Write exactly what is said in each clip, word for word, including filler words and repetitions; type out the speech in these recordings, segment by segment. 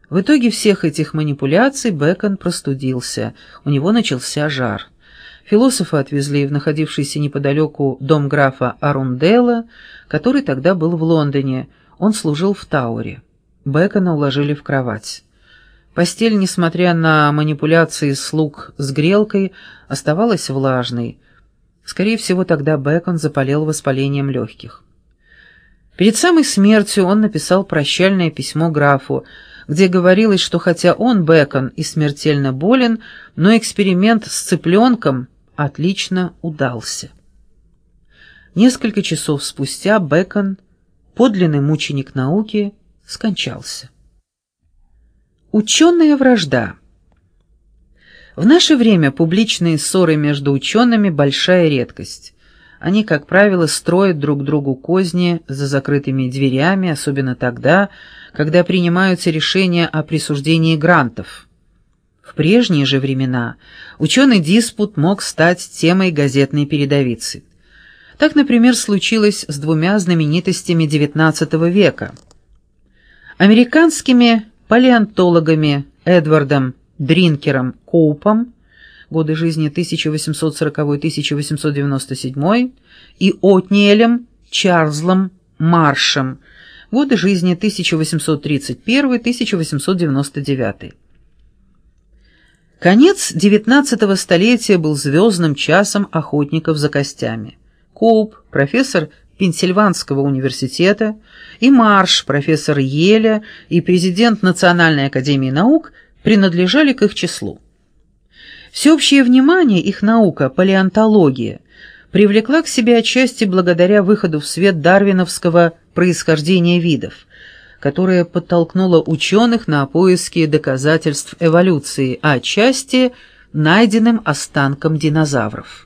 В итоге всех этих манипуляций Бэкон простудился, у него начался жар. Философа отвезли в находившийся неподалеку дом графа Арунделла, который тогда был в Лондоне, он служил в Тауэре. Бэкона уложили в кровать. Постель, несмотря на манипуляции слуг с грелкой, оставалась влажной. Скорее всего, тогда Бэкон заболел воспалением легких. Перед самой смертью он написал прощальное письмо графу, где говорилось, что хотя он, Бэкон, и смертельно болен, но эксперимент с цыпленком отлично удался. Несколько часов спустя Бэкон, подлинный мученик науки, скончался. Ученая вражда. В наше время публичные ссоры между учеными – большая редкость. Они, как правило, строят друг другу козни за закрытыми дверями, особенно тогда, когда принимаются решения о присуждении грантов. В прежние же времена ученый диспут мог стать темой газетной передовицы. Так, например, случилось с двумя знаменитостями девятнадцатого века. Американскими палеонтологами Эдвардом Дринкером Коупом, годы жизни тысяча восемьсот сороковой — тысяча восемьсот девяносто седьмой, и Отниелем Чарльзом Маршем, годы жизни тысяча восемьсот тридцать первый — тысяча восемьсот девяносто девятый. Конец девятнадцатого столетия был звездным часом охотников за костями. Коуп, профессор Пенсильванского университета, и Марш, профессор Йеля и президент Национальной академии наук, принадлежали к их числу. Всеобщее внимание их наука, палеонтология, привлекла к себе отчасти благодаря выходу в свет дарвиновского происхождения видов, которое подтолкнуло ученых на поиски доказательств эволюции, а отчасти найденным останкам динозавров.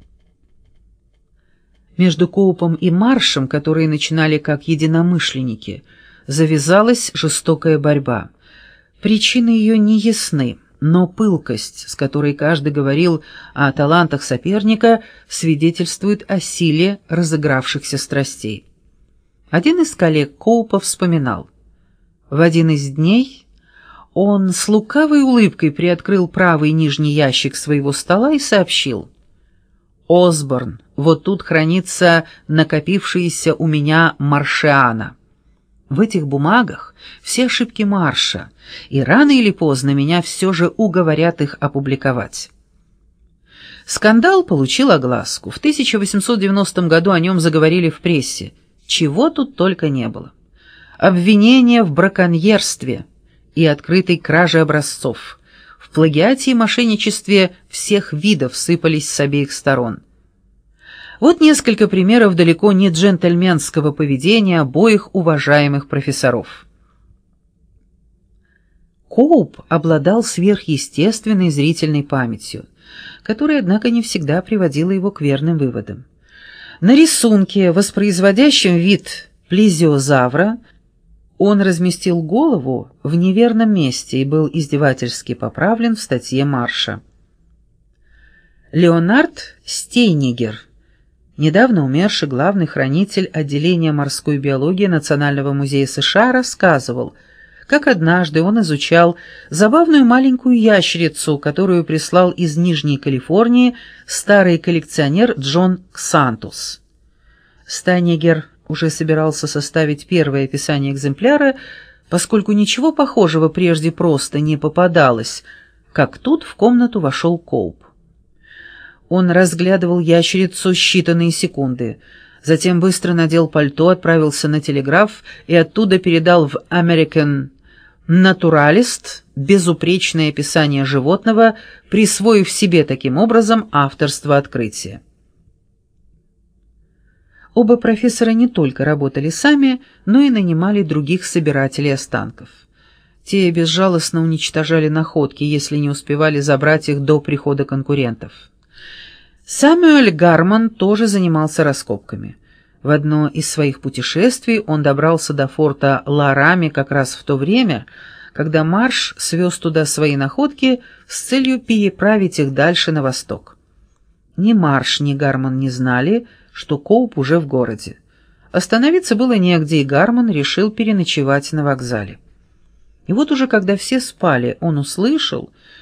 Между Коупом и Маршем, которые начинали как единомышленники, завязалась жестокая борьба. Причины ее не ясны, но пылкость, с которой каждый говорил о талантах соперника, свидетельствует о силе разыгравшихся страстей. Один из коллег Коупа вспоминал: в один из дней он с лукавой улыбкой приоткрыл правый нижний ящик своего стола и сообщил: «Осборн, вот тут хранится накопившаяся у меня маршиана. В этих бумагах все ошибки Марша, и рано или поздно меня все же уговорят их опубликовать». Скандал получил огласку. В тысяча восемьсот девяностом году о нем заговорили в прессе. Чего тут только не было. Обвинения в браконьерстве и открытой краже образцов, в плагиате и мошенничестве всех видов сыпались с обеих сторон. Вот несколько примеров далеко не джентльменского поведения обоих уважаемых профессоров. Коуп обладал сверхъестественной зрительной памятью, которая, однако, не всегда приводила его к верным выводам. На рисунке, воспроизводящем вид плезиозавра, он разместил голову в неверном месте и был издевательски поправлен в статье Марша. Леонард Стейнигер, недавно умерший главный хранитель отделения морской биологии Национального музея США, рассказывал, как однажды он изучал забавную маленькую ящерицу, которую прислал из Нижней Калифорнии старый коллекционер Джон Ксантус. Стейнигер уже собирался составить первое описание экземпляра, поскольку ничего похожего прежде просто не попадалось, как тут в комнату вошел Коуп. Он разглядывал ящерицу считанные секунды, затем быстро надел пальто, отправился на телеграф и оттуда передал в American Naturalist безупречное описание животного, присвоив себе таким образом авторство открытия. Оба профессора не только работали сами, но и нанимали других собирателей останков. Те безжалостно уничтожали находки, если не успевали забрать их до прихода конкурентов. Сэмюэль Гарман тоже занимался раскопками. В одно из своих путешествий он добрался до форта Ларами как раз в то время, когда Марш свез туда свои находки с целью переправить их дальше на восток. Ни Марш, ни Гарман не знали, что Коуп уже в городе. Остановиться было негде, и Гарман решил переночевать на вокзале. И вот уже когда все спали, он услышал,